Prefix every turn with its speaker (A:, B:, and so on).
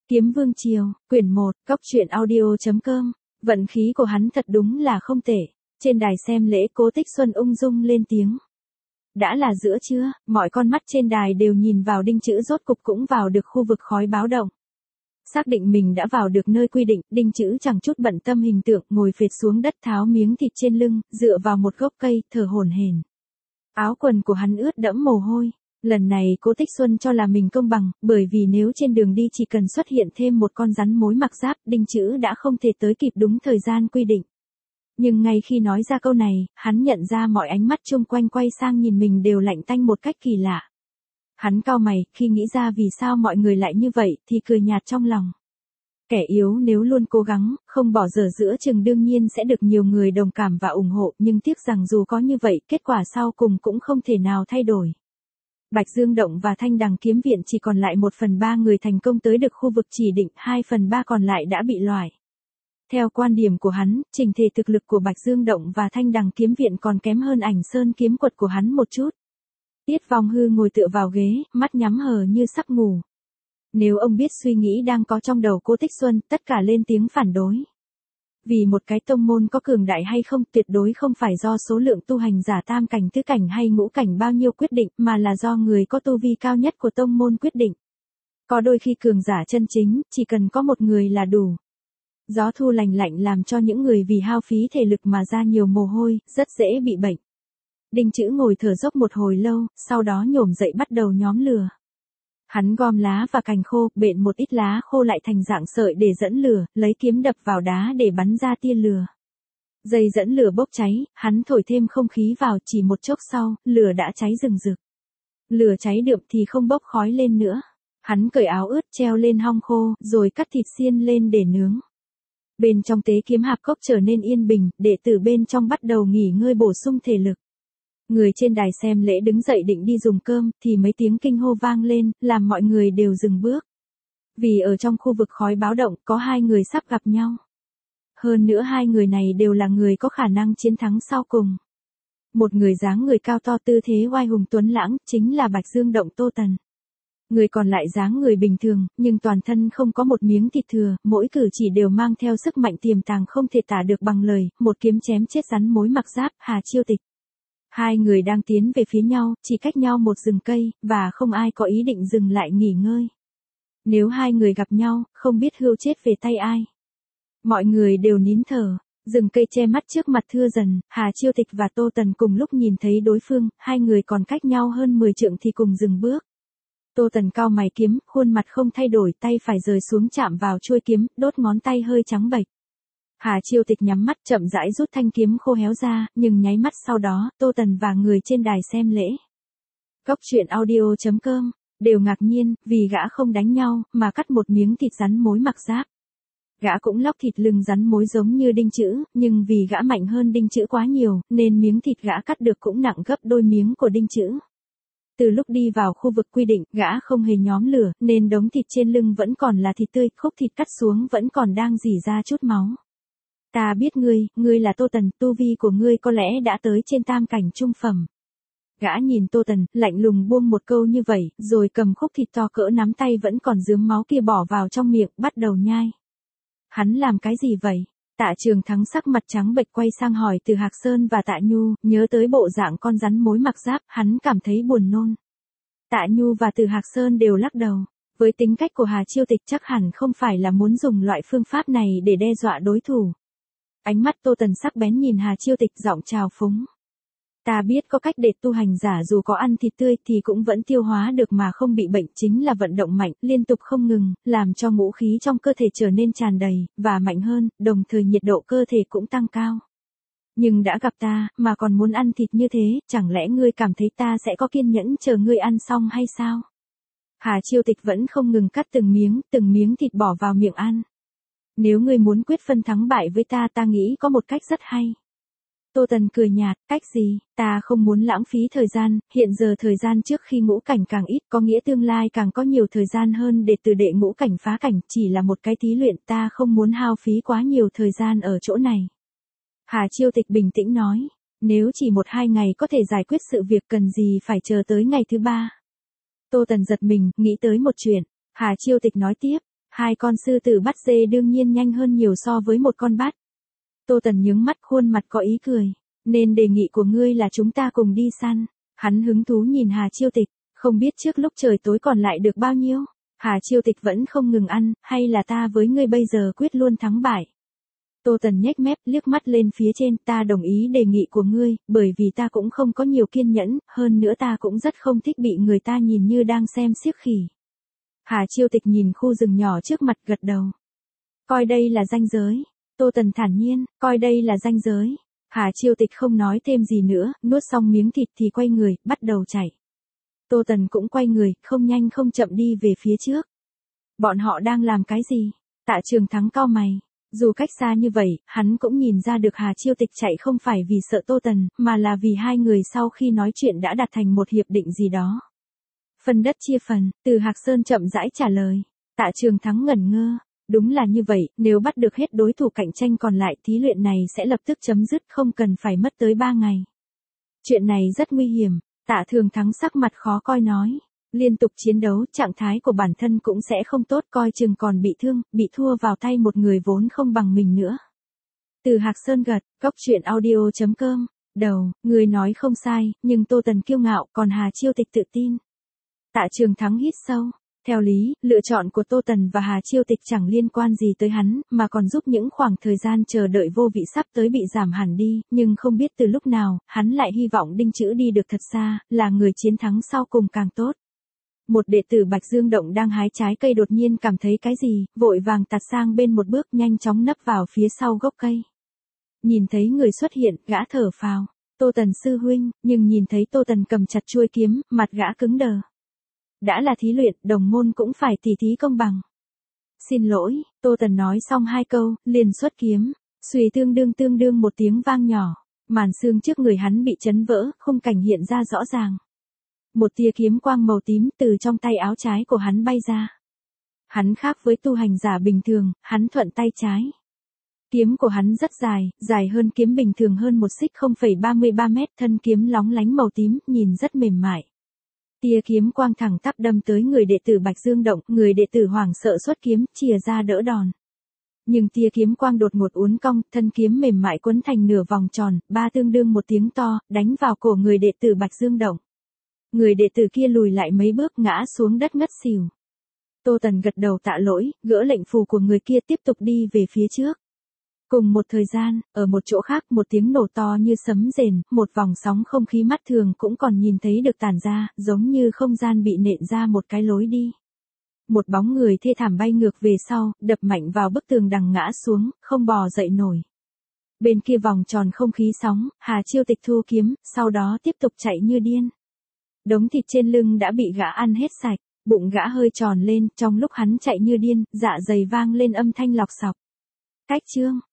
A: Kiếm Vương Triều, quyển 1, Cóc truyện audio.com. Vận khí của hắn thật đúng là không tệ. Trên đài xem lễ, Cố Tích Xuân ung dung lên tiếng. Đã là giữa trưa, mọi con mắt trên đài đều nhìn vào Đinh Chữ rốt cục cũng vào được khu vực khói báo động. Xác định mình đã vào được nơi quy định, Đinh Chữ chẳng chút bận tâm hình tượng, ngồi phệt xuống đất tháo miếng thịt trên lưng, dựa vào một gốc cây, thở hổn hển. Áo quần của hắn ướt đẫm mồ hôi. Lần này Cố Tích Xuân cho là mình công bằng, bởi vì nếu trên đường đi chỉ cần xuất hiện thêm một con rắn mối mặc giáp, Đinh Chữ đã không thể tới kịp đúng thời gian quy định. Nhưng ngay khi nói ra câu này, hắn nhận ra mọi ánh mắt chung quanh quay sang nhìn mình đều lạnh tanh một cách kỳ lạ. Hắn cau mày, khi nghĩ ra vì sao mọi người lại như vậy, thì cười nhạt trong lòng. Kẻ yếu nếu luôn cố gắng, không bỏ dở giữa chừng đương nhiên sẽ được nhiều người đồng cảm và ủng hộ, nhưng tiếc rằng dù có như vậy, kết quả sau cùng cũng không thể nào thay đổi. Bạch Dương Động và Thanh Đằng Kiếm Viện chỉ còn lại 1/3 người thành công tới được khu vực chỉ định, 2/3 còn lại đã bị loại. Theo quan điểm của hắn, trình thể thực lực của Bạch Dương Động và Thanh Đằng Kiếm Viện còn kém hơn Ảnh Sơn kiếm quật của hắn một chút. Tiết Vong Hư ngồi tựa vào ghế, mắt nhắm hờ như sắp ngủ. Nếu ông biết suy nghĩ đang có trong đầu Cố Tích Xuân, tất cả lên tiếng phản đối. Vì một cái tông môn có cường đại hay không tuyệt đối không phải do số lượng tu hành giả tam cảnh tứ cảnh hay ngũ cảnh bao nhiêu quyết định, mà là do người có tu vi cao nhất của tông môn quyết định. Có đôi khi cường giả chân chính, chỉ cần có một người là đủ. Gió thu lành lạnh làm cho những người vì hao phí thể lực mà ra nhiều mồ hôi, rất dễ bị bệnh. Đinh Chữ ngồi thở dốc một hồi lâu, sau đó nhổm dậy bắt đầu nhóm lửa. Hắn gom lá và cành khô, bện một ít lá khô lại thành dạng sợi để dẫn lửa, lấy kiếm đập vào đá để bắn ra tia lửa. Dây dẫn lửa bốc cháy, hắn thổi thêm không khí vào, chỉ một chốc sau, lửa đã cháy rừng rực. Lửa cháy đượm thì không bốc khói lên nữa. Hắn cởi áo ướt treo lên hong khô, rồi cắt thịt xiên lên để nướng. Bên trong tế kiếm hạp cốc trở nên yên bình, đệ tử bên trong bắt đầu nghỉ ngơi bổ sung thể lực. Người trên đài xem lễ đứng dậy định đi dùng cơm, thì mấy tiếng kinh hô vang lên, làm mọi người đều dừng bước. Vì ở trong khu vực khói báo động, có hai người sắp gặp nhau. Hơn nữa hai người này đều là người có khả năng chiến thắng sau cùng. Một người dáng người cao to tư thế oai hùng tuấn lãng, chính là Bạch Dương Động Tô Tần. Người còn lại dáng người bình thường, nhưng toàn thân không có một miếng thịt thừa, mỗi cử chỉ đều mang theo sức mạnh tiềm tàng không thể tả được bằng lời, một kiếm chém chết rắn mối mặc giáp, Hà Chiêu Tịch. Hai người đang tiến về phía nhau, chỉ cách nhau một rừng cây, và không ai có ý định dừng lại nghỉ ngơi. Nếu hai người gặp nhau, không biết hươu chết về tay ai. Mọi người đều nín thở, rừng cây che mắt trước mặt thưa dần, Hà Chiêu Tịch và Tô Tần cùng lúc nhìn thấy đối phương, hai người còn cách nhau hơn 10 trượng thì cùng dừng bước. Tô Tần cau mày kiếm, khuôn mặt không thay đổi, tay phải rời xuống chạm vào chuôi kiếm, đốt ngón tay hơi trắng bệch. Hà Chiêu Tịch nhắm mắt chậm rãi rút thanh kiếm khô héo ra, nhưng nháy mắt sau đó, Tô Tần và người trên đài xem lễ. Cóc truyện audio.com, đều ngạc nhiên, vì gã không đánh nhau, mà cắt một miếng thịt rắn mối mặc giáp. Gã cũng lóc thịt lưng rắn mối giống như Đinh Chữ, nhưng vì gã mạnh hơn Đinh Chữ quá nhiều, nên miếng thịt gã cắt được cũng nặng gấp đôi miếng của Đinh Chữ. Từ lúc đi vào khu vực quy định, gã không hề nhóm lửa, nên đống thịt trên lưng vẫn còn là thịt tươi, khúc thịt cắt xuống vẫn còn đang rỉ ra chút máu. Ta biết ngươi là Tô Tần, tu vi của ngươi có lẽ đã tới trên tam cảnh trung phẩm. Gã nhìn Tô Tần, lạnh lùng buông một câu như vậy, rồi cầm khúc thịt to cỡ nắm tay vẫn còn rướm máu kia bỏ vào trong miệng, bắt đầu nhai. Hắn làm cái gì vậy? Tạ Trường Thắng sắc mặt trắng bệch quay sang hỏi Từ Hạc Sơn và Tạ Nhu, nhớ tới bộ dạng con rắn mối mặc giáp, hắn cảm thấy buồn nôn. Tạ Nhu và Từ Hạc Sơn đều lắc đầu. Với tính cách của Hà Chiêu Tịch chắc hẳn không phải là muốn dùng loại phương pháp này để đe dọa đối thủ. Ánh mắt Tô Tần sắc bén nhìn Hà Chiêu Tịch, giọng trào phúng. Ta biết có cách để tu hành giả dù có ăn thịt tươi thì cũng vẫn tiêu hóa được mà không bị bệnh, chính là vận động mạnh, liên tục không ngừng, làm cho ngũ khí trong cơ thể trở nên tràn đầy, và mạnh hơn, đồng thời nhiệt độ cơ thể cũng tăng cao. Nhưng đã gặp ta, mà còn muốn ăn thịt như thế, chẳng lẽ ngươi cảm thấy ta sẽ có kiên nhẫn chờ ngươi ăn xong hay sao? Hà Chiêu Tịch vẫn không ngừng cắt từng miếng thịt bỏ vào miệng ăn. Nếu ngươi muốn quyết phân thắng bại với ta, ta nghĩ có một cách rất hay. Tô Tần cười nhạt, cách gì? Ta không muốn lãng phí thời gian, hiện giờ thời gian trước khi ngũ cảnh càng ít, có nghĩa tương lai càng có nhiều thời gian hơn để từ đệ ngũ cảnh phá cảnh, chỉ là một cái thí luyện, ta không muốn hao phí quá nhiều thời gian ở chỗ này. Hà Chiêu Tịch bình tĩnh nói, nếu chỉ 1-2 ngày có thể giải quyết sự việc cần gì phải chờ tới ngày thứ 3. Tô Tần giật mình, nghĩ tới một chuyện. Hà Chiêu Tịch nói tiếp, Hai con sư tử bắt dê đương nhiên nhanh hơn nhiều so với một con bắt. Tô Tần nhướng mắt, khuôn mặt có ý cười. Nên đề nghị của ngươi là chúng ta cùng đi săn. Hắn hứng thú nhìn Hà Chiêu Tịch, không biết trước lúc trời tối còn lại được bao nhiêu. Hà Chiêu Tịch vẫn không ngừng ăn, hay là ta với ngươi bây giờ quyết luôn thắng bại. Tô Tần nhếch mép, liếc mắt lên phía trên, ta đồng ý đề nghị của ngươi, bởi vì ta cũng không có nhiều kiên nhẫn, hơn nữa ta cũng rất không thích bị người ta nhìn như đang xem xiếc khỉ. Hà Chiêu Tịch nhìn khu rừng nhỏ trước mặt, gật đầu. Coi đây là ranh giới. Tô Tần thản nhiên, coi đây là ranh giới. Hà Chiêu Tịch không nói thêm gì nữa, nuốt xong miếng thịt thì quay người, bắt đầu chạy. Tô Tần cũng quay người, không nhanh không chậm đi về phía trước. Bọn họ đang làm cái gì? Tạ Trường Thắng cau mày. Dù cách xa như vậy, hắn cũng nhìn ra được Hà Chiêu Tịch chạy không phải vì sợ Tô Tần, mà là vì hai người sau khi nói chuyện đã đạt thành một hiệp định gì đó. Phân đất chia phần, Từ Hạc Sơn chậm rãi trả lời. Tạ Trường Thắng ngẩn ngơ. Đúng là như vậy, nếu bắt được hết đối thủ cạnh tranh còn lại, thí luyện này sẽ lập tức chấm dứt, không cần phải mất tới 3 ngày. Chuyện này rất nguy hiểm. Tạ Trường Thắng sắc mặt khó coi nói. Liên tục chiến đấu, trạng thái của bản thân cũng sẽ không tốt, coi chừng còn bị thương, bị thua vào tay một người vốn không bằng mình nữa. Từ Hạc Sơn gật, cốc.audio.com. Đầu, người nói không sai, nhưng Tô Tần kiêu ngạo, còn Hà Chiêu Tịch tự tin. Tạ Trường Thắng hít sâu. Theo lý, lựa chọn của Tô Tần và Hà Chiêu Tịch chẳng liên quan gì tới hắn, mà còn giúp những khoảng thời gian chờ đợi vô vị sắp tới bị giảm hẳn đi, nhưng không biết từ lúc nào, hắn lại hy vọng Đinh Chữ đi được thật xa, là người chiến thắng sau cùng càng tốt. Một đệ tử Bạch Dương Động đang hái trái cây đột nhiên cảm thấy cái gì, vội vàng tạt sang bên một bước, nhanh chóng nấp vào phía sau gốc cây. Nhìn thấy người xuất hiện, gã thở phào. Tô Tần sư huynh, nhưng nhìn thấy Tô Tần cầm chặt chuôi kiếm, mặt gã cứng đờ. Đã là thí luyện, đồng môn cũng phải tỉ thí công bằng. Xin lỗi, Tô Tần nói xong 2 câu, liền xuất kiếm. Xuy tương đương một tiếng vang nhỏ. Màn xương trước người hắn bị chấn vỡ, khung cảnh hiện ra rõ ràng. Một tia kiếm quang màu tím từ trong tay áo trái của hắn bay ra. Hắn khác với tu hành giả bình thường, hắn thuận tay trái. Kiếm của hắn rất dài, dài hơn kiếm bình thường hơn một xích 0,33 mét, thân kiếm lóng lánh màu tím, nhìn rất mềm mại. Tia kiếm quang thẳng tắp đâm tới người đệ tử Bạch Dương Động, người đệ tử hoảng sợ xuất kiếm, chìa ra đỡ đòn. Nhưng tia kiếm quang đột ngột uốn cong, thân kiếm mềm mại quấn thành nửa vòng tròn, ba tương đương một tiếng to, đánh vào cổ người đệ tử Bạch Dương Động. Người đệ tử kia lùi lại mấy bước, ngã xuống đất ngất xỉu. Tô Tần gật đầu tạ lỗi, gỡ lệnh phù của người kia, tiếp tục đi về phía trước. Cùng một thời gian, ở một chỗ khác, một tiếng nổ to như sấm rền, một vòng sóng không khí mắt thường cũng còn nhìn thấy được tản ra, giống như không gian bị nện ra một cái lối đi. Một bóng người thê thảm bay ngược về sau, đập mạnh vào bức tường đằng ngã xuống, không bò dậy nổi. Bên kia vòng tròn không khí sóng, Hà Chiêu Tịch thu kiếm, sau đó tiếp tục chạy như điên. Đống thịt trên lưng đã bị gã ăn hết sạch, bụng gã hơi tròn lên, trong lúc hắn chạy như điên, dạ dày vang lên âm thanh lọc sọc. Cách chương